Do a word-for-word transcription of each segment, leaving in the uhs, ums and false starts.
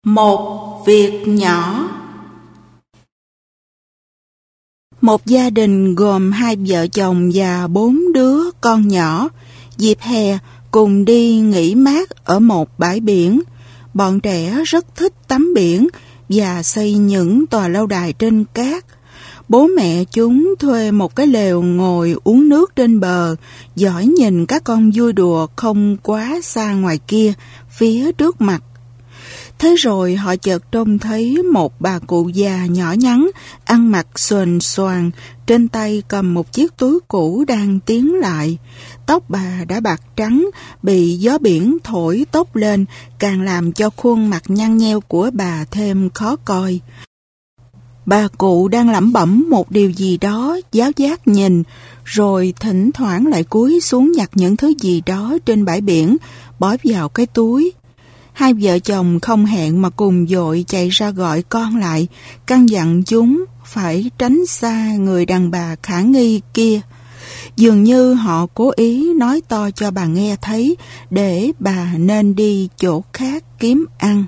Một việc nhỏ. Một gia đình gồm hai vợ chồng và bốn đứa con nhỏ, dịp hè cùng đi nghỉ mát ở một bãi biển. Bọn trẻ rất thích tắm biển và xây những tòa lâu đài trên cát. Bố mẹ chúng thuê một cái lều ngồi uống nước trên bờ, dõi nhìn các con vui đùa không quá xa ngoài kia, phía trước mặt. Thế rồi họ chợt trông thấy một bà cụ già nhỏ nhắn, ăn mặc xuềnh xoàng, trên tay cầm một chiếc túi cũ đang tiến lại. Tóc bà đã bạc trắng, bị gió biển thổi tóc lên, càng làm cho khuôn mặt nhăn nheo của bà thêm khó coi. Bà cụ đang lẩm bẩm một điều gì đó, giáo giác nhìn, rồi thỉnh thoảng lại cúi xuống nhặt những thứ gì đó trên bãi biển, bỏ vào cái túi. Hai vợ chồng không hẹn mà cùng vội chạy ra gọi con lại, căn dặn chúng phải tránh xa người đàn bà khả nghi kia. Dường như họ cố ý nói to cho bà nghe thấy để bà nên đi chỗ khác kiếm ăn.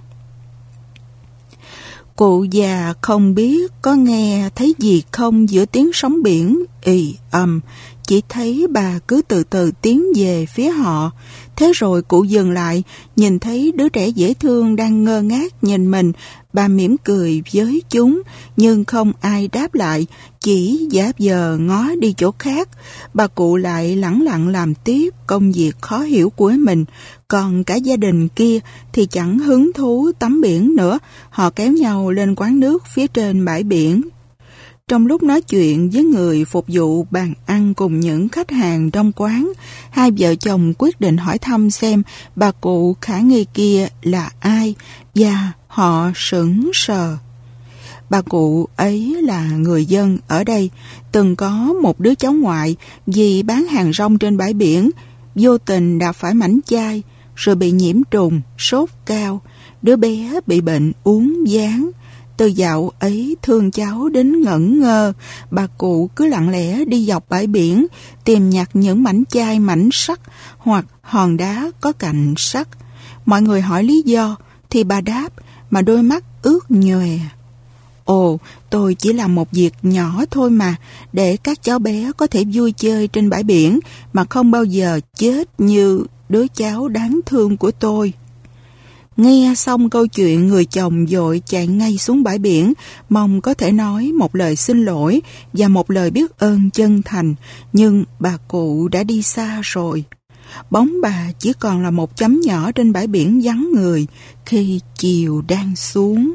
Cụ già không biết có nghe thấy gì không giữa tiếng sóng biển ì ầm, chỉ thấy bà cứ từ từ tiến về phía họ. Thế rồi cụ dừng lại, nhìn thấy đứa trẻ dễ thương đang ngơ ngác nhìn mình. Bà mỉm cười với chúng, nhưng không ai đáp lại, chỉ giả vờ ngó đi chỗ khác. Bà cụ lại lẳng lặng làm tiếp công việc khó hiểu của mình. Còn cả gia đình kia thì chẳng hứng thú tắm biển nữa. Họ kéo nhau lên quán nước phía trên bãi biển. Trong lúc nói chuyện với người phục vụ bàn ăn cùng những khách hàng trong quán, hai vợ chồng quyết định hỏi thăm xem bà cụ khả nghi kia là ai, và họ sững sờ. Bà cụ ấy là người dân ở đây, từng có một đứa cháu ngoại vì bán hàng rong trên bãi biển, vô tình đạp phải mảnh chai, rồi bị nhiễm trùng, sốt cao, đứa bé bị bệnh uốn ván. Từ dạo ấy thương cháu đến ngẩn ngơ, bà cụ cứ lặng lẽ đi dọc bãi biển, tìm nhặt những mảnh chai mảnh sắt hoặc hòn đá có cạnh sắt. Mọi người hỏi lý do, thì bà đáp mà đôi mắt ướt nhòe. Ồ, tôi chỉ làm một việc nhỏ thôi mà, để các cháu bé có thể vui chơi trên bãi biển mà không bao giờ chết như đứa cháu đáng thương của tôi. Nghe xong câu chuyện, người chồng vội chạy ngay xuống bãi biển, mong có thể nói một lời xin lỗi và một lời biết ơn chân thành, nhưng bà cụ đã đi xa rồi. Bóng bà chỉ còn là một chấm nhỏ trên bãi biển vắng người khi chiều đang xuống.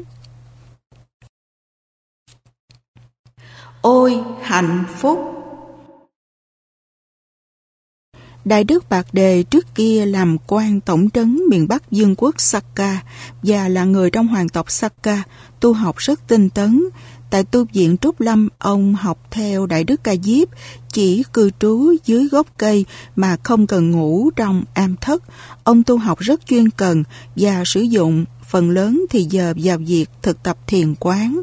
Ôi hạnh phúc! Đại đức Bạc Đề trước kia làm quan tổng trấn miền Bắc vương quốc Sakka và là người trong hoàng tộc Sakka, tu học rất tinh tấn. Tại tu viện Trúc Lâm, ông học theo Đại đức Ca Diếp, chỉ cư trú dưới gốc cây mà không cần ngủ trong am thất. Ông tu học rất chuyên cần và sử dụng phần lớn thì giờ vào việc thực tập thiền quán.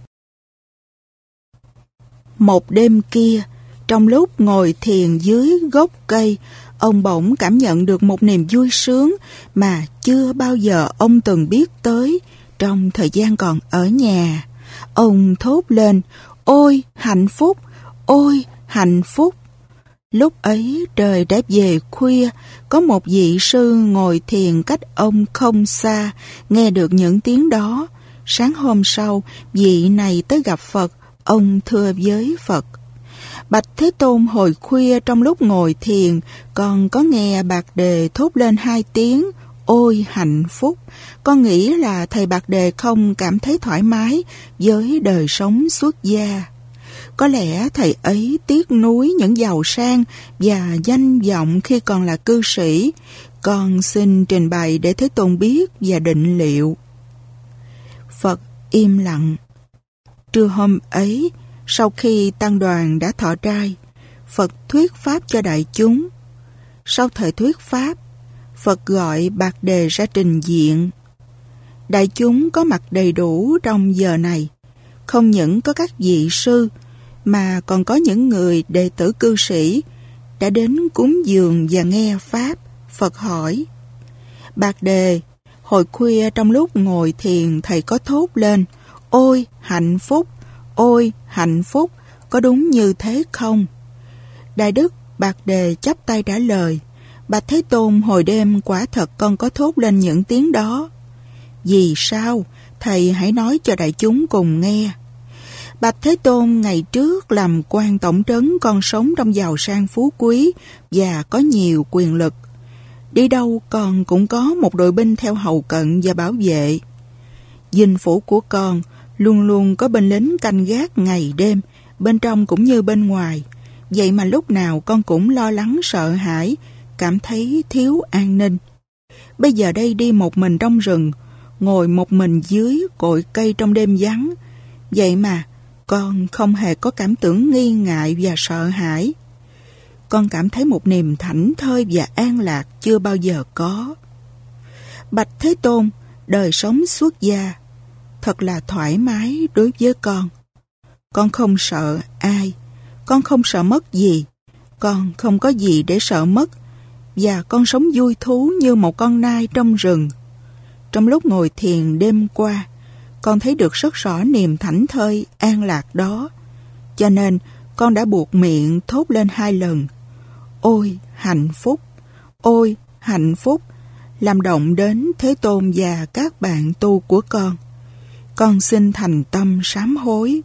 Một đêm kia, trong lúc ngồi thiền dưới gốc cây, ông bỗng cảm nhận được một niềm vui sướng mà chưa bao giờ ông từng biết tới trong thời gian còn ở nhà. Ông thốt lên, ôi hạnh phúc, ôi hạnh phúc. Lúc ấy trời đã về khuya, có một vị sư ngồi thiền cách ông không xa, nghe được những tiếng đó. Sáng hôm sau, vị này tới gặp Phật, ông thưa với Phật: Bạch Thế Tôn, hồi khuya trong lúc ngồi thiền, con có nghe Bạc Đề thốt lên hai tiếng ôi hạnh phúc. Con nghĩ là thầy Bạc Đề không cảm thấy thoải mái với đời sống xuất gia. Có lẽ thầy ấy tiếc nuối những giàu sang và danh vọng khi còn là cư sĩ. Con xin trình bày để Thế Tôn biết và định liệu. Phật im lặng. Trưa hôm ấy, sau khi tăng đoàn đã thọ trai, Phật thuyết pháp cho đại chúng. Sau thời thuyết pháp, Phật gọi Bạc Đề ra trình diện. Đại chúng có mặt đầy đủ trong giờ này. Không những có các vị sư, mà còn có những người đệ tử cư sĩ đã đến cúng dường và nghe pháp. Phật hỏi: Bạc Đề, Hồi khuya trong lúc ngồi thiền, thầy có thốt lên: ôi hạnh phúc, ôi hạnh phúc, có đúng như thế không? Đại đức Bạc Đề chắp tay trả lời: Bạch Thế Tôn, hồi đêm quả thật con có thốt lên những tiếng đó. Vì sao? Thầy hãy nói cho đại chúng cùng nghe. Bạch Thế Tôn, ngày trước làm quan tổng trấn, con sống trong giàu sang phú quý và có nhiều quyền lực. Đi đâu con cũng có một đội binh theo hầu cận và bảo vệ. Dinh phủ của con luôn luôn có binh lính canh gác ngày đêm, bên trong cũng như bên ngoài. Vậy mà lúc nào con cũng lo lắng sợ hãi, cảm thấy thiếu an ninh. Bây giờ đây đi một mình trong rừng, ngồi một mình dưới cội cây trong đêm vắng. Vậy mà con không hề có cảm tưởng nghi ngại và sợ hãi. Con cảm thấy một niềm thảnh thơi và an lạc chưa bao giờ có. Bạch Thế Tôn, đời sống xuất gia thật là thoải mái đối với con. Con không sợ ai, con không sợ mất gì, con không có gì để sợ mất, và con sống vui thú như một con nai trong rừng. Trong lúc ngồi thiền đêm qua, con thấy được rất rõ niềm thảnh thơi, an lạc đó. Cho nên con đã buộc miệng thốt lên hai lần: ôi hạnh phúc, ôi hạnh phúc, làm động đến Thế Tôn và các bạn tu của con. Con xin thành tâm sám hối.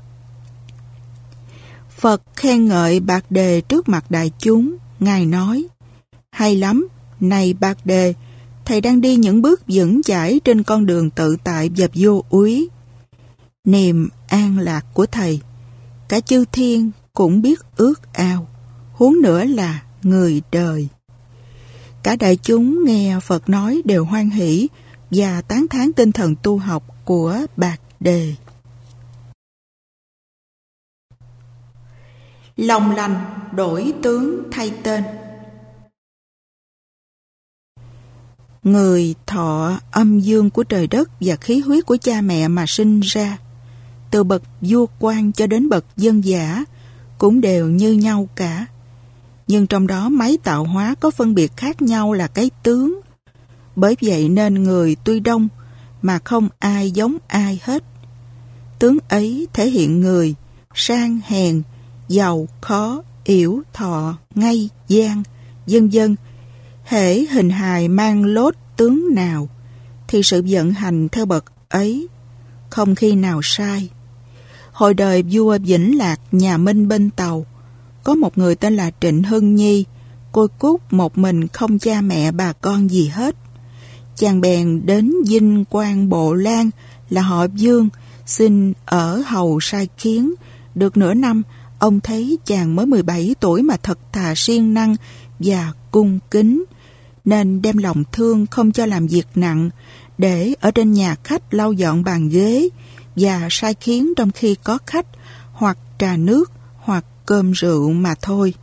Phật khen ngợi Bạc Đề trước mặt đại chúng. Ngài nói: hay lắm, này Bạc Đề, thầy đang đi những bước vững chãi trên con đường tự tại và vô úy. Niềm an lạc của thầy, cả chư thiên cũng biết ước ao, huống nữa là người đời. Cả đại chúng nghe Phật nói đều hoan hỷ và tán thán tinh thần tu học của Bạc Đề. Lòng lành đổi tướng thay tên. Người thọ âm dương của trời đất và khí huyết của cha mẹ mà sinh ra, từ bậc vua quan cho đến bậc dân dã, cũng đều như nhau cả. Nhưng trong đó máy tạo hóa có phân biệt khác nhau là cái tướng. Bởi vậy nên người tuy đông mà không ai giống ai hết. Tướng ấy thể hiện người sang hèn, giàu khó, yểu thọ, ngay gian, vân vân. Hễ hình hài mang lốt tướng nào thì sự vận hành theo bậc ấy, không khi nào sai. Hồi đời vua Vĩnh Lạc nhà Minh bên Tàu, có một người tên là Trịnh Hưng Nhi, côi cút một mình, không cha mẹ bà con gì hết. Chàng bèn đến dinh quan Bộ Lan là họ Dương, xin ở hầu sai khiến. Được nửa năm, ông thấy chàng mới mười bảy tuổi mà thật thà siêng năng và cung kính, nên đem lòng thương không cho làm việc nặng, để ở trên nhà khách lau dọn bàn ghế và sai khiến trong khi có khách, hoặc trà nước hoặc cơm rượu mà thôi.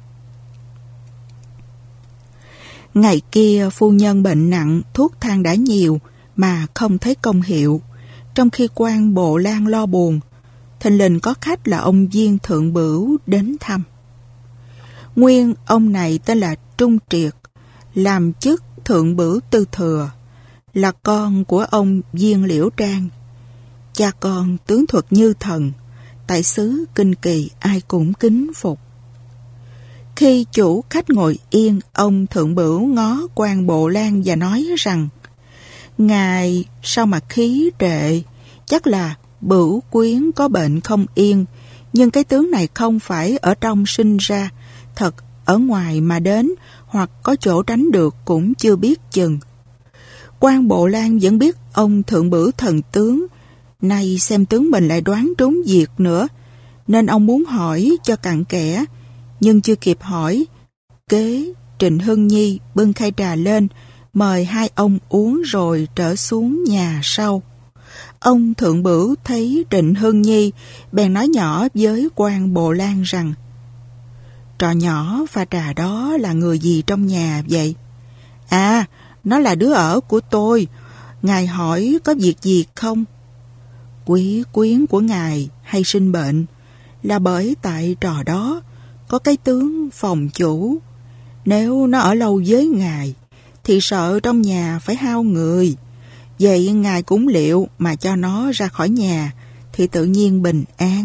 Ngày kia phu nhân bệnh nặng, thuốc thang đã nhiều mà không thấy công hiệu. Trong khi quan Bộ Lan lo buồn, thình lình có khách là ông Viên Thượng Bửu đến thăm. Nguyên ông này tên là Trung Triệt, làm chức Thượng Bửu Tư Thừa, là con của ông Viên Liễu Trang. Cha con tướng thuật như thần, tại xứ Kinh Kỳ ai cũng kính phục. Khi chủ khách ngồi yên, ông Thượng Bửu ngó quan Bộ Lan và nói rằng: ngài sao mà khí trệ, chắc là Bửu quyến có bệnh không yên, nhưng cái tướng này không phải ở trong sinh ra, thật ở ngoài mà đến, hoặc có chỗ tránh được cũng chưa biết chừng. Quan Bộ Lan vẫn biết ông Thượng Bửu thần tướng, nay xem tướng mình lại đoán trúng việc nữa, nên ông muốn hỏi cho cặn kẽ, nhưng chưa kịp hỏi, kế Trịnh Hưng Nhi bưng khay trà lên, mời hai ông uống rồi trở xuống nhà sau. Ông Thượng Bửu thấy Trịnh Hưng Nhi, bèn nói nhỏ với quan Bộ Lan rằng: trò nhỏ pha trà đó là người gì trong nhà vậy? À, nó là đứa ở của tôi. Ngài hỏi có việc gì không? Quý quyến của ngài hay sinh bệnh, là bởi tại trò đó có cái tướng phòng chủ. Nếu nó ở lâu với ngài thì sợ trong nhà phải hao người, Vậy ngài cũng liệu mà cho nó ra khỏi nhà thì tự nhiên bình an.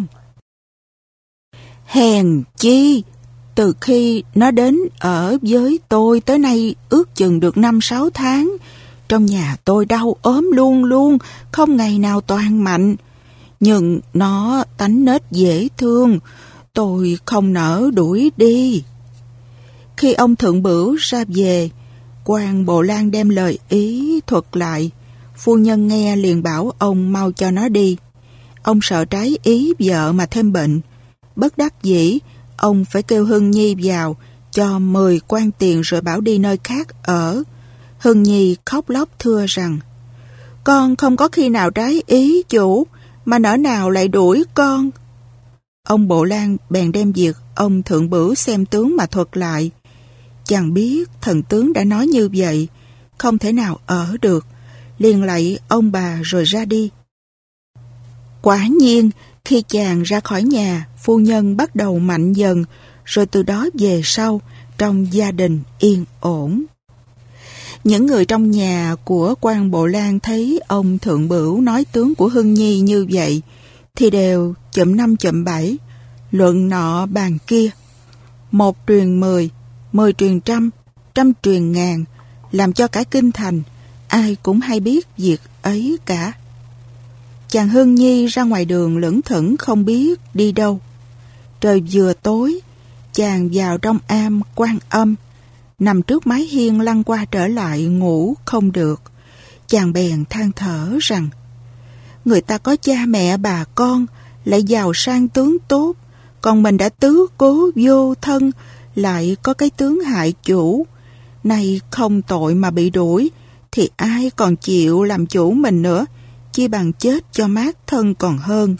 Hèn chi, từ khi nó đến ở với tôi tới nay ước chừng được năm sáu tháng, trong nhà tôi đau ốm luôn luôn, không ngày nào toàn mạnh. Nhưng nó tánh nết dễ thương, tôi không nỡ đuổi đi. Khi ông Thượng Bửu ra về, quan Bộ Lan đem lời ý thuật lại. Phu nhân nghe liền bảo ông mau cho nó đi. Ông sợ trái ý vợ mà thêm bệnh. Bất đắc dĩ, ông phải kêu Hưng Nhi vào, cho mười quan tiền rồi bảo đi nơi khác ở. Hưng Nhi khóc lóc thưa rằng, con không có khi nào trái ý chủ, mà nỡ nào lại đuổi con. Ông Bộ Lan bèn đem việc ông Thượng Bửu xem tướng mà thuật lại. Chàng biết thần tướng đã nói như vậy, không thể nào ở được, liền lạy ông bà rồi ra đi. Quả nhiên, khi chàng ra khỏi nhà, phu nhân bắt đầu mạnh dần, rồi từ đó về sau, trong gia đình yên ổn. Những người trong nhà của quan Bộ Lan thấy ông Thượng Bửu nói tướng của Hưng Nhi như vậy, thì đều chậm năm chậm bảy, luận nọ bàn kia. Một truyền mười, mười truyền trăm, trăm truyền ngàn, làm cho cả kinh thành, ai cũng hay biết việc ấy cả. Chàng Hưng Nhi ra ngoài đường lững thững không biết đi đâu. Trời vừa tối, chàng vào trong am Quan Âm, nằm trước mái hiên lăn qua trở lại ngủ không được. Chàng bèn than thở rằng, người ta có cha mẹ bà con, lại giàu sang tướng tốt, còn mình đã tứ cố vô thân, lại có cái tướng hại chủ. Nay không tội mà bị đuổi, thì ai còn chịu làm chủ mình nữa, chi bằng chết cho mát thân còn hơn.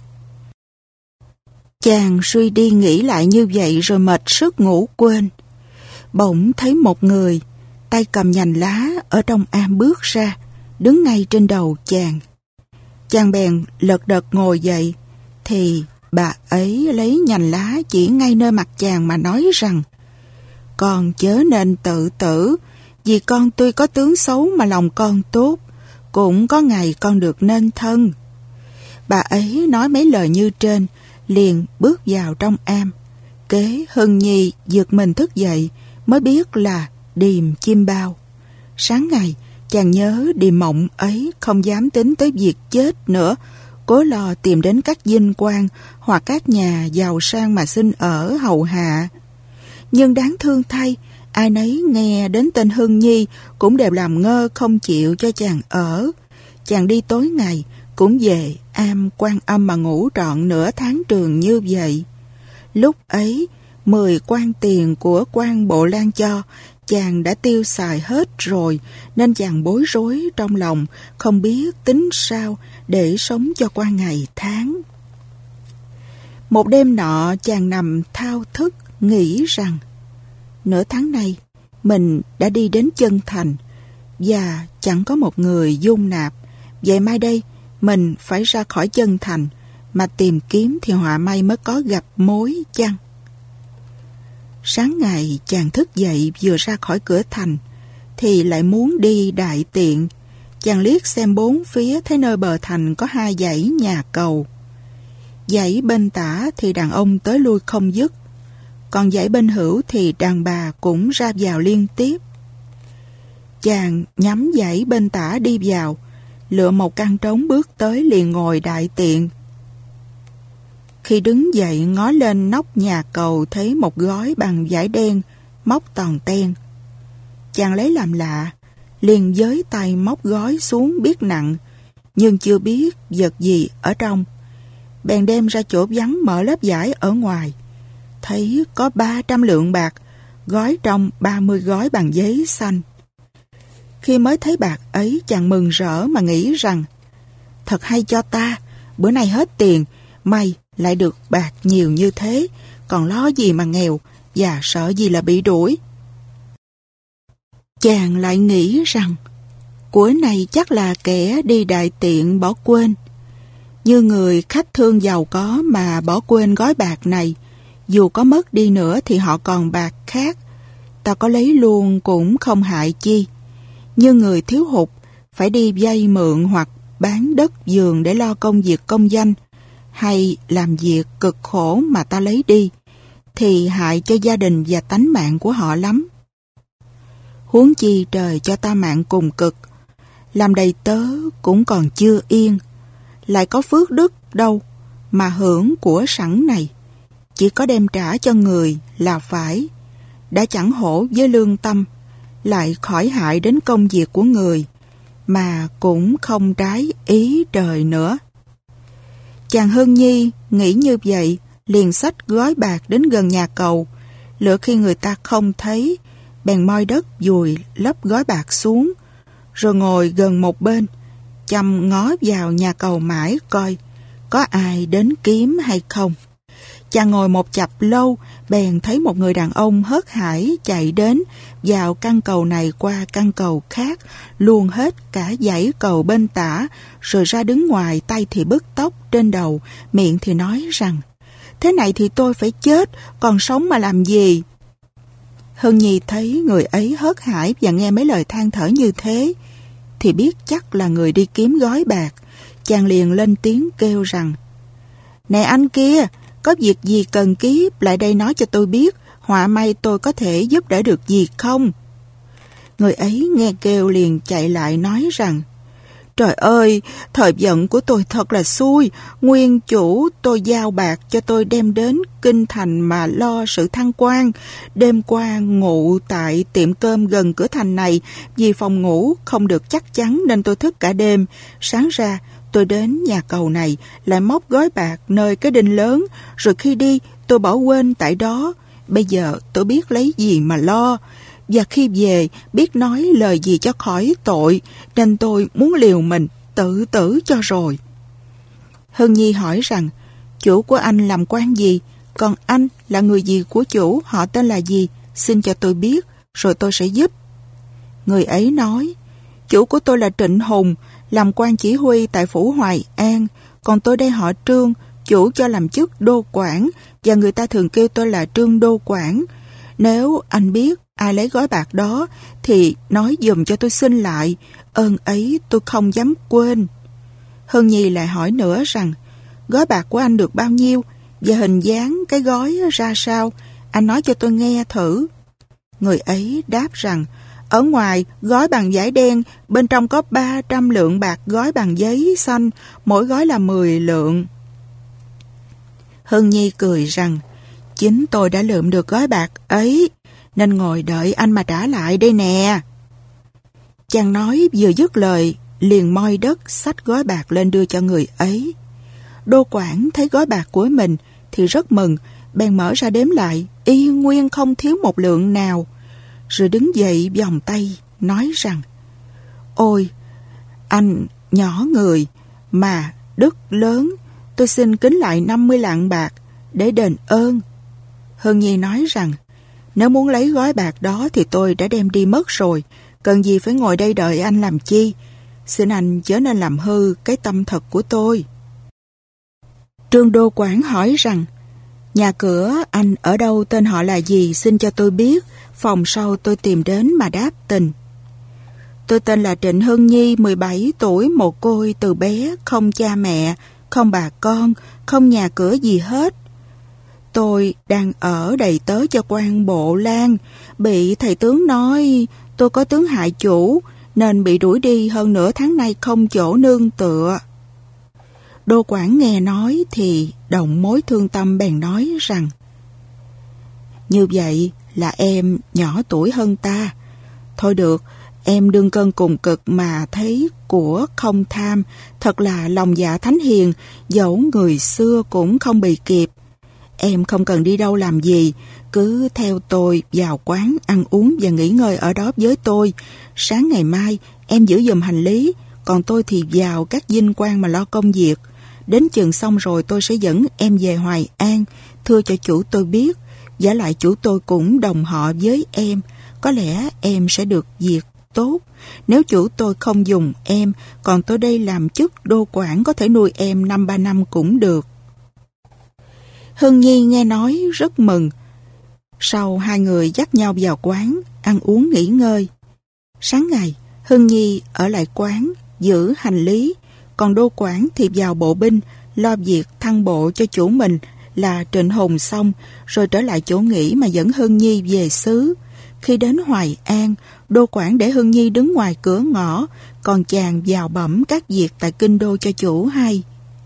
Chàng suy đi nghĩ lại như vậy rồi mệt sức ngủ quên. Bỗng thấy một người, tay cầm nhành lá ở trong am bước ra, đứng ngay trên đầu chàng. Chàng bèn lật đật ngồi dậy, thì bà ấy lấy nhành lá chỉ ngay nơi mặt chàng mà nói rằng, con chớ nên tự tử, vì con tuy có tướng xấu mà lòng con tốt, cũng có ngày con được nên thân. Bà ấy nói mấy lời như trên, liền bước vào trong am. Kế Hưng Nhi giật mình thức dậy, mới biết là Điềm Chim Bao. Sáng ngày, chàng nhớ điềm mộng ấy, không dám tính tới việc chết nữa, cố lo tìm đến các dinh quan hoặc các nhà giàu sang mà xin ở hầu hạ. Nhưng đáng thương thay, ai nấy nghe đến tên Hưng Nhi cũng đều làm ngơ không chịu cho chàng ở. Chàng đi tối ngày, cũng về am Quan Âm mà ngủ trọn nửa tháng trường như vậy. Lúc ấy, mười quan tiền của quan Bộ Lan cho, chàng đã tiêu xài hết rồi, nên chàng bối rối trong lòng, không biết tính sao để sống cho qua ngày tháng. Một đêm nọ, chàng nằm thao thức, nghĩ rằng, nửa tháng nay, mình đã đi đến chân thành, và chẳng có một người dung nạp. Vậy mai đây, mình phải ra khỏi chân thành, mà tìm kiếm thì họa may mới có gặp mối chăng. Sáng ngày chàng thức dậy vừa ra khỏi cửa thành, thì lại muốn đi đại tiện. Chàng liếc xem bốn phía, thấy nơi bờ thành có hai dãy nhà cầu. Dãy bên tả thì đàn ông tới lui không dứt, còn dãy bên hữu thì đàn bà cũng ra vào liên tiếp. Chàng nhắm dãy bên tả đi vào, lựa một căn trống bước tới liền ngồi đại tiện. Khi đứng dậy ngó lên nóc nhà cầu, thấy một gói bằng vải đen móc toàn ten. Chàng lấy làm lạ, liền giới tay móc gói xuống biết nặng, nhưng chưa biết vật gì ở trong. Bèn đem ra chỗ vắng mở lớp vải ở ngoài, thấy có ba trăm lượng bạc, gói trong ba mươi gói bằng giấy xanh. Khi mới thấy bạc ấy, chàng mừng rỡ mà nghĩ rằng, thật hay cho ta, bữa nay hết tiền, may lại được bạc nhiều như thế, còn lo gì mà nghèo, và sợ gì là bị đuổi. Chàng lại nghĩ rằng, của này chắc là kẻ đi đại tiện bỏ quên. Như người khách thương giàu có mà bỏ quên gói bạc này, dù có mất đi nữa thì họ còn bạc khác, ta có lấy luôn cũng không hại chi. Như người thiếu hụt, phải đi vay mượn hoặc bán đất vườn để lo công việc công danh, hay làm việc cực khổ mà ta lấy đi, thì hại cho gia đình và tánh mạng của họ lắm. Huống chi trời cho ta mạng cùng cực, làm đầy tớ cũng còn chưa yên, lại có phước đức đâu mà hưởng của sẵn này, chỉ có đem trả cho người là phải, đã chẳng hổ với lương tâm, lại khỏi hại đến công việc của người, mà cũng không trái ý trời nữa. Chàng Hưng Nhi nghĩ như vậy, liền xách gói bạc đến gần nhà cầu, lựa khi người ta không thấy, bèn moi đất dùi lấp gói bạc xuống, rồi ngồi gần một bên, chăm ngó vào nhà cầu mãi coi có ai đến kiếm hay không. Chàng ngồi một chập lâu, bèn thấy một người đàn ông hớt hải chạy đến, vào căn cầu này qua căn cầu khác, luồn hết cả dãy cầu bên tả, rồi ra đứng ngoài, tay thì bứt tóc trên đầu, miệng thì nói rằng: thế này thì tôi phải chết, còn sống mà làm gì? Hân Nhi thấy người ấy hớt hải và nghe mấy lời than thở như thế, thì biết chắc là người đi kiếm gói bạc. Chàng liền lên tiếng kêu rằng: nè anh kia, có việc gì cần kiếp lại đây nói cho tôi biết, họa may tôi có thể giúp đỡ được gì không? Người ấy nghe kêu liền chạy lại nói rằng: trời ơi, thời vận của tôi thật là xui, nguyên chủ tôi giao bạc cho tôi đem đến kinh thành mà lo sự thăng quan. Đêm qua ngủ tại tiệm cơm gần cửa thành này, vì phòng ngủ không được chắc chắn nên tôi thức cả đêm. Sáng ra tôi đến nhà cầu này, lại móc gói bạc nơi cái đinh lớn, rồi khi đi tôi bỏ quên tại đó. Bây giờ tôi biết lấy gì mà lo, và khi về biết nói lời gì cho khỏi tội, nên tôi muốn liều mình tự tử cho rồi. Hân Nhi hỏi rằng: chủ của anh làm quan gì? Còn anh là người gì của chủ, họ tên là gì? Xin cho tôi biết, rồi tôi sẽ giúp. Người ấy nói: chủ của tôi là Trịnh Hùng, làm quan chỉ huy tại phủ Hoài An, còn tôi đây họ Trương, chủ cho làm chức đô quản, và người ta thường kêu tôi là Trương đô quản. Nếu anh biết ai lấy gói bạc đó thì nói giùm cho tôi xin lại, ơn ấy tôi không dám quên. Hân Nhi lại hỏi nữa rằng: gói bạc của anh được bao nhiêu, và hình dáng cái gói ra sao, anh nói cho tôi nghe thử. Người ấy đáp rằng: ở ngoài gói bằng vải đen, bên trong có ba trăm lượng bạc gói bằng giấy xanh, mỗi gói là mười lượng. Hân Nhi cười rằng: chính tôi đã lượm được gói bạc ấy, nên ngồi đợi anh mà trả lại đây nè. Chàng nói vừa dứt lời, liền moi đất xách gói bạc lên đưa cho người ấy. Đô quản thấy gói bạc của mình thì rất mừng, bèn mở ra đếm lại, y nguyên không thiếu một lượng nào, rồi đứng dậy vòng tay nói rằng: ôi, anh nhỏ người mà đức lớn, tôi xin kính lại năm mươi lạng bạc để đền ơn. Hân Nhi nói rằng: nếu muốn lấy gói bạc đó thì tôi đã đem đi mất rồi, cần gì phải ngồi đây đợi anh làm chi? Xin anh chớ nên làm hư cái tâm thật của tôi. Trương đô quản hỏi rằng: nhà cửa anh ở đâu, tên họ là gì, xin cho tôi biết, phòng sau tôi tìm đến mà đáp tình. Tôi tên là Trịnh Hân Nhi, mười bảy tuổi, mồ côi từ bé, không cha mẹ, không bà con, không nhà cửa gì hết. Tôi đang ở đầy tớ cho quan Bộ Lan, bị thầy tướng nói tôi có tướng hại chủ, nên bị đuổi đi hơn nửa tháng nay không chỗ nương tựa. Đô quản nghe nói thì động mối thương tâm, bèn nói rằng: như vậy là em nhỏ tuổi hơn ta. Thôi được, em đương cơn cùng cực mà thấy của không tham, thật là lòng dạ thánh hiền, dẫu người xưa cũng không bì kịp. Em không cần đi đâu làm gì, cứ theo tôi vào quán ăn uống và nghỉ ngơi ở đó với tôi. Sáng ngày mai em giữ giùm hành lý, còn tôi thì vào các dinh quan mà lo công việc. Đến chừng xong rồi tôi sẽ dẫn em về Hoài An, thưa cho chủ tôi biết. Vả lại chủ tôi cũng đồng họ với em, có lẽ em sẽ được việc tốt. Nếu chủ tôi không dùng em, còn tôi đây làm chức đô quản có thể nuôi em năm ba năm cũng được. Hân Nhi nghe nói rất mừng. Sau hai người dắt nhau vào quán ăn uống nghỉ ngơi. Sáng ngày, Hưng Nhi ở lại quán, giữ hành lý, còn Đô Quảng thì vào bộ binh, lo việc thăng bộ cho chủ mình là Trịnh Hùng xong, rồi trở lại chỗ nghỉ mà dẫn Hưng Nhi về xứ. Khi đến Hoài An, Đô Quảng để Hưng Nhi đứng ngoài cửa ngõ, còn chàng vào bẩm các việc tại kinh đô cho chủ hay.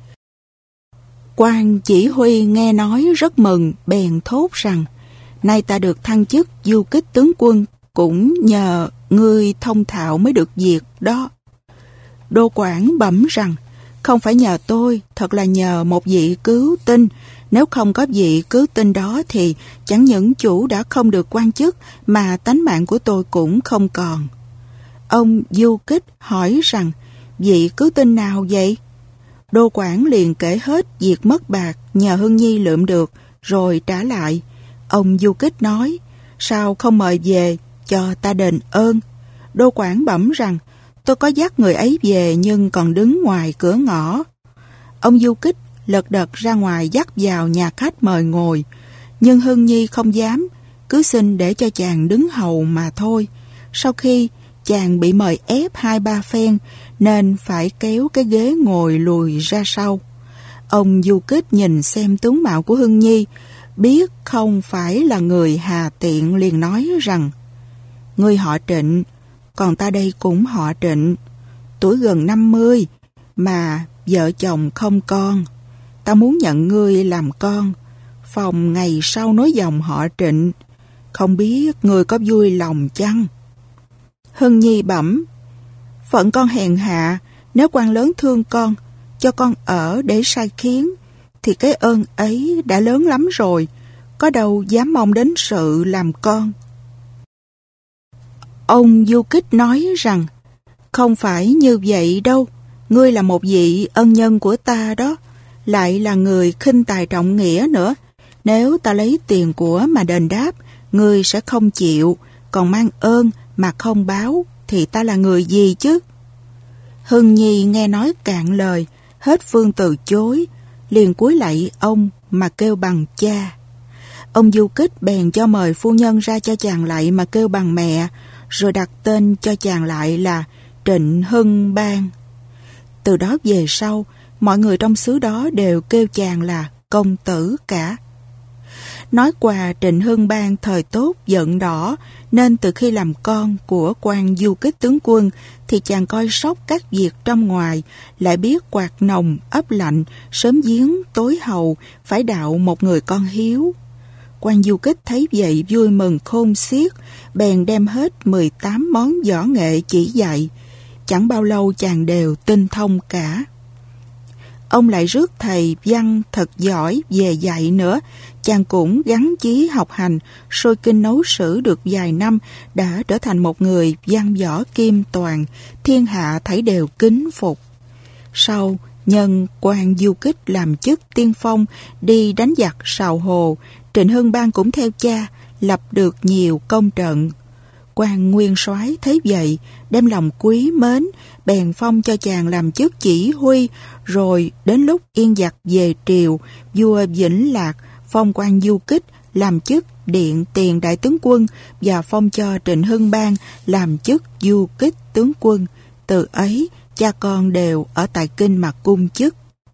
Quan chỉ huy nghe nói rất mừng, bèn thốt rằng: nay ta được thăng chức du kích tướng quân, cũng nhờ ngươi thông thạo mới được việc đó. Đô Quảng bẩm rằng: không phải nhờ tôi, thật là nhờ một vị cứu tinh. Nếu không có vị cứu tinh đó thì chẳng những chủ đã không được quan chức, mà tánh mạng của tôi cũng không còn. Ông du kích hỏi rằng: vị cứu tinh nào vậy? Đô Quảng liền kể hết việc mất bạc nhờ Hưng Nhi lượm được, rồi trả lại. Ông du kích nói: sao không mời về cho ta đền ơn? Đô Quảng bẩm rằng: tôi có dắt người ấy về nhưng còn đứng ngoài cửa ngõ. Ông du kích lật đật ra ngoài dắt vào nhà khách mời ngồi, nhưng Hưng Nhi không dám, cứ xin để cho chàng đứng hầu mà thôi. Sau khi chàng bị mời ép hai ba phen nên phải kéo cái ghế ngồi lùi ra sau. Ông du kích nhìn xem tướng mạo của Hưng Nhi, biết không phải là người hà tiện, liền nói rằng: ngươi họ Trịnh, còn ta đây cũng họ Trịnh, tuổi gần năm mươi mà vợ chồng không con. Ta muốn nhận ngươi làm con, phòng ngày sau nối dòng họ Trịnh, không biết ngươi có vui lòng chăng? Hưng Nhi bẩm: phận con hèn hạ, nếu quan lớn thương con, cho con ở để sai khiến, thì cái ơn ấy đã lớn lắm rồi, có đâu dám mong đến sự làm con. Ông du kích nói rằng: không phải như vậy đâu, ngươi là một vị ân nhân của ta đó, lại là người khinh tài trọng nghĩa nữa. Nếu ta lấy tiền của mà đền đáp, ngươi sẽ không chịu, còn mang ơn mà không báo thì ta là người gì chứ? Hưng Nhi nghe nói cạn lời, hết phương từ chối, liền cúi lạy ông mà kêu bằng cha. Ông du kích bèn cho mời phu nhân ra cho chàng lạy mà kêu bằng mẹ, rồi đặt tên cho chàng lại là Trịnh Hưng Bang. Từ đó về sau, mọi người trong xứ đó đều kêu chàng là công tử cả. Nói qua Trịnh Hưng Bang thời tốt giận đỏ, nên từ khi làm con của quan du kích tướng quân thì chàng coi sóc các việc trong ngoài, lại biết quạt nồng ấp lạnh, sớm giếng tối hầu, phải đạo một người con hiếu. Quan du kích thấy vậy vui mừng khôn xiết, bèn đem hết mười tám món võ nghệ chỉ dạy. Chẳng bao lâu chàng đều tinh thông cả. Ông lại rước thầy văn thật giỏi về dạy nữa. Chàng cũng gắng chí học hành, sôi kinh nấu sử được vài năm, đã trở thành một người văn võ kim toàn, thiên hạ thảy đều kính phục. Sau, nhân quan du kích làm chức tiên phong, đi đánh giặc Sào Hồ, Trịnh Hưng Bang cũng theo cha, lập được nhiều công trận. Quan nguyên soái thấy vậy, đem lòng quý mến, bèn phong cho chàng làm chức chỉ huy, rồi đến lúc yên giặc về triều, vua Vĩnh Lạc phong quan du kích làm chức điện tiền đại tướng quân và phong cho Trịnh Hưng Bang làm chức du kích tướng quân. Từ ấy, cha con đều ở tại kinh mà cung chức.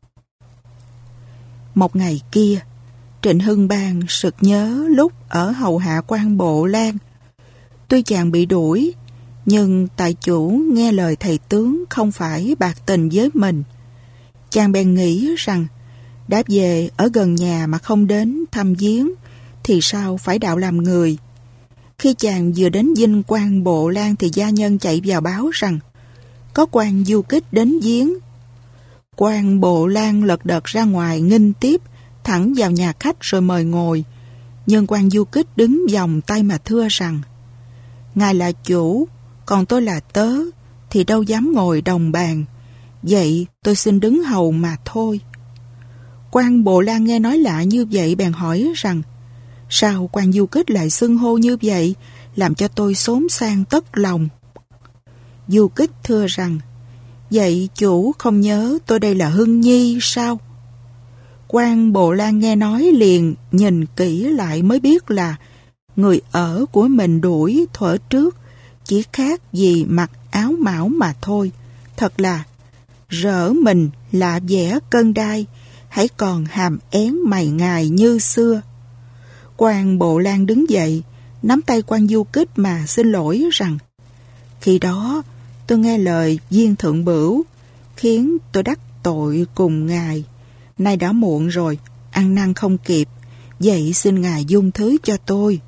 Một ngày kia, Trịnh Hưng Bang sực nhớ lúc ở hầu hạ quan Bộ Lan. Tuy chàng bị đuổi, nhưng tại chủ nghe lời thầy tướng không phải bạc tình với mình. Chàng bèn nghĩ rằng đã về ở gần nhà mà không đến thăm viếng thì sao phải đạo làm người. Khi chàng vừa đến dinh quan Bộ Lan thì gia nhân chạy vào báo rằng có quan du kích đến viếng. Quan Bộ Lan lật đật ra ngoài nghênh tiếp, thẳng vào nhà khách rồi mời ngồi. Nhưng quan du kích đứng vòng tay mà thưa rằng: ngài là chủ, còn tôi là tớ, thì đâu dám ngồi đồng bàn. Vậy tôi xin đứng hầu mà thôi. Quan Bộ Lan nghe nói lạ như vậy bèn hỏi rằng: sao quan du kích lại xưng hô như vậy, làm cho tôi xốn sang tất lòng. Du kích thưa rằng: vậy chủ không nhớ tôi đây là Hưng Nhi sao? Quan Bộ Lan nghe nói liền nhìn kỹ lại mới biết là người ở của mình đuổi thuở trước, chỉ khác vì mặc áo mão mà thôi. Thật là rỡ mình lạ vẻ cơn đai, hãy còn hàm én mày ngài như xưa. Quan Bộ Lan đứng dậy, nắm tay quan Du Kích mà xin lỗi rằng: khi đó tôi nghe lời Viên Thượng Bửu, khiến tôi đắc tội cùng ngài. Nay đã muộn rồi, ăn năn không kịp, vậy xin ngài dung thứ cho tôi.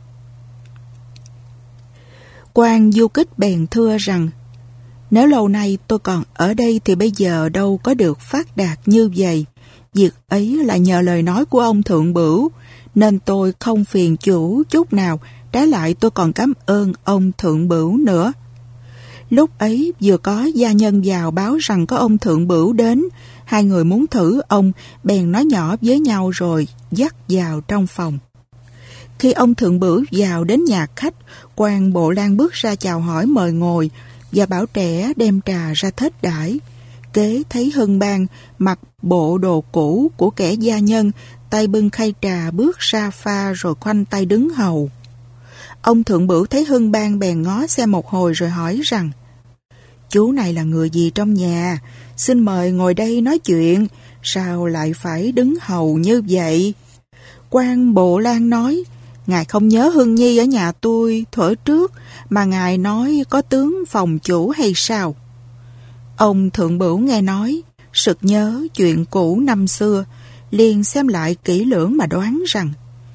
Quan Du Kích bèn thưa rằng: nếu lâu nay tôi còn ở đây thì bây giờ đâu có được phát đạt như vậy. Việc ấy là nhờ lời nói của ông Thượng Bửu, nên tôi không phiền chủ chút nào, trái lại tôi còn cảm ơn ông Thượng Bửu nữa. Lúc ấy vừa có gia nhân vào báo rằng có ông Thượng Bửu đến, hai người muốn thử ông, bèn nói nhỏ với nhau rồi dắt vào trong phòng. Khi ông Thượng Bửu vào đến nhà khách, quan Bộ Lan bước ra chào hỏi mời ngồi và bảo trẻ đem trà ra thết đãi. Kế thấy Hưng Bang mặc bộ đồ cũ của kẻ gia nhân, tay bưng khay trà bước ra pha rồi khoanh tay đứng hầu. Ông Thượng Bửu thấy Hưng Bang bèn ngó xem một hồi rồi hỏi rằng: chú này là người gì trong nhà? Xin mời ngồi đây nói chuyện, sao lại phải đứng hầu như vậy? Quan Bộ Lan nói: ngài không nhớ Hưng Nhi ở nhà tôi thuở trước mà ngài nói có tướng phòng chủ hay sao? Ông Thượng Bửu nghe nói, sực nhớ chuyện cũ năm xưa, liền xem lại kỹ lưỡng mà đoán rằng: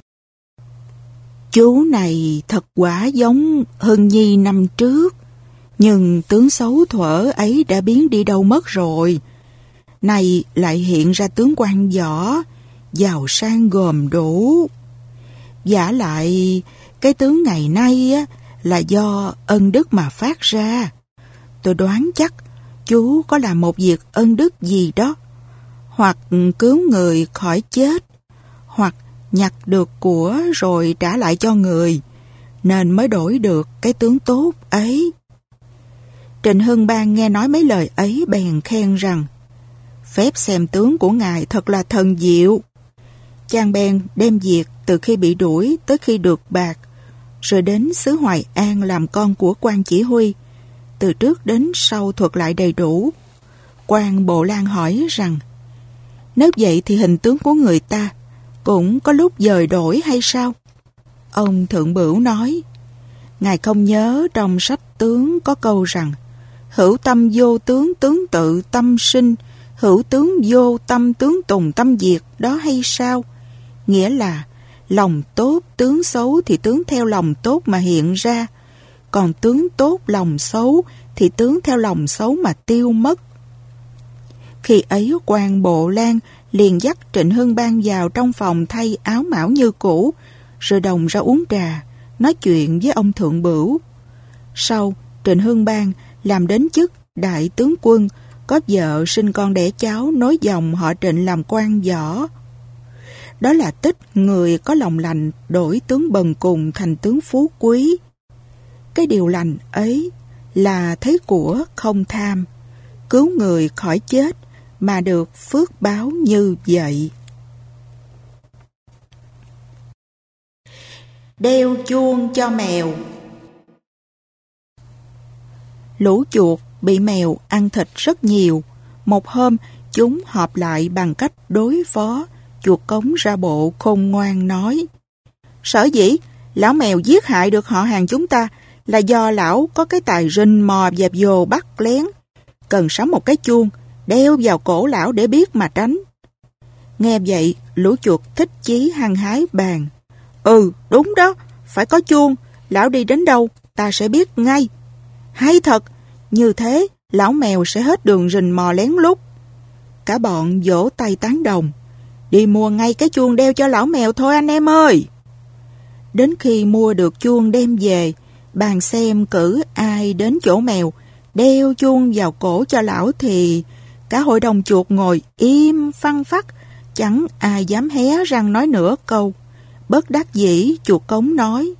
chú này thật quả giống Hưng Nhi năm trước, nhưng tướng xấu thuở ấy đã biến đi đâu mất rồi. Này lại hiện ra tướng quan võ, giàu sang gồm đủ. Vả lại, cái tướng ngày nay á, là do ân đức mà phát ra. Tôi đoán chắc chú có làm một việc ân đức gì đó, hoặc cứu người khỏi chết, hoặc nhặt được của rồi trả lại cho người, nên mới đổi được cái tướng tốt ấy. Trịnh Hưng Bang nghe nói mấy lời ấy bèn khen rằng: phép xem tướng của ngài thật là thần diệu. Chàng bèn đem việc từ khi bị đuổi tới khi được bạc, rồi đến xứ Hoài An làm con của quan chỉ huy, từ trước đến sau thuật lại đầy đủ. Quan Bộ Lan hỏi rằng: nếu vậy thì hình tướng của người ta cũng có lúc dời đổi hay sao? Ông Thượng Bửu nói: ngài không nhớ trong sách tướng có câu rằng: hữu tâm vô tướng, tướng tự tâm sinh; hữu tướng vô tâm, tướng tùng tâm diệt đó hay sao? Nghĩa là lòng tốt tướng xấu thì tướng theo lòng tốt mà hiện ra, còn tướng tốt lòng xấu thì tướng theo lòng xấu mà tiêu mất. Khi ấy quan Bộ Lan liền dắt Trịnh Hưng Bang vào trong phòng thay áo mão như cũ, rồi đồng ra uống trà, nói chuyện với ông Thượng Bửu. Sau, Trịnh Hưng Bang làm đến chức đại tướng quân, có vợ sinh con đẻ cháu nối dòng họ Trịnh làm quan võ. Đó là tích người có lòng lành đổi tướng bần cùng thành tướng phú quý. Cái điều lành ấy là thấy của không tham, cứu người khỏi chết mà được phước báo như vậy. Đeo chuông cho mèo. Lũ chuột bị mèo ăn thịt rất nhiều. Một hôm, chúng họp lại bằng cách đối phó. Chuột cống ra bộ khôn ngoan nói: sở dĩ lão mèo giết hại được họ hàng chúng ta là do lão có cái tài rình mò và vồ bắt lén. Cần sắm một cái chuông, đeo vào cổ lão để biết mà tránh. Nghe vậy, lũ chuột thích chí hăng hái bàn: ừ, đúng đó, phải có chuông, lão đi đến đâu, ta sẽ biết ngay. Hay thật, như thế, lão mèo sẽ hết đường rình mò lén lút. Cả bọn vỗ tay tán đồng: đi mua ngay cái chuông đeo cho lão mèo thôi anh em ơi. Đến khi mua được chuông đem về, bàn xem cử ai đến chỗ mèo, đeo chuông vào cổ cho lão thì cả hội đồng chuột ngồi im phăng phắc, chẳng ai dám hé răng nói nửa câu. Bất đắc dĩ, chuột cống nói: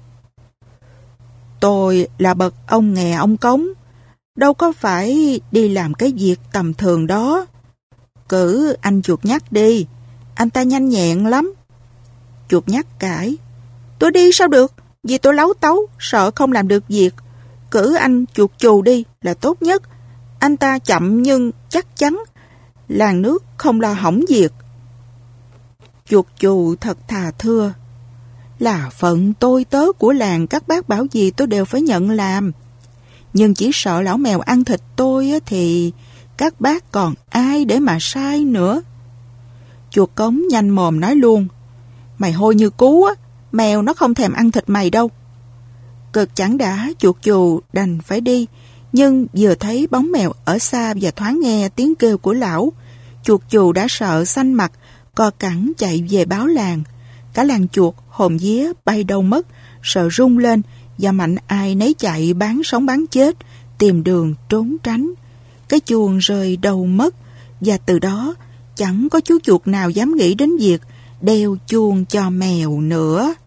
tôi là bậc ông nghè ông cống, đâu có phải đi làm cái việc tầm thường đó. Cử anh chuột nhắt đi, anh ta nhanh nhẹn lắm. Chuột nhắt cãi: tôi đi sao được, vì tôi láu táu, sợ không làm được việc. cử anh chuột chù đi là tốt nhất. Anh ta chậm nhưng chắc chắn. Làng nước không lo hỏng việc. Chuột chù thật thà thưa: là phận tôi tớ của làng, các bác bảo gì tôi đều phải nhận làm. Nhưng chỉ sợ lão mèo ăn thịt tôi thì các bác còn ai để mà sai nữa. Chuột cống nhanh mồm nói luôn: mày hôi như cú á, mèo nó không thèm ăn thịt mày đâu. Cực chẳng đã, chuột chù đành phải đi, nhưng vừa thấy bóng mèo ở xa và thoáng nghe tiếng kêu của lão, chuột chù đã sợ xanh mặt, co cẳng chạy về báo làng. Cả làng chuột hồn vía bay đâu mất, sợ rung lên và mạnh ai nấy chạy bán sống bán chết, tìm đường trốn tránh. Cái chuồng rơi đâu mất, và từ đó chẳng có chú chuột nào dám nghĩ đến việc đeo chuông cho mèo nữa.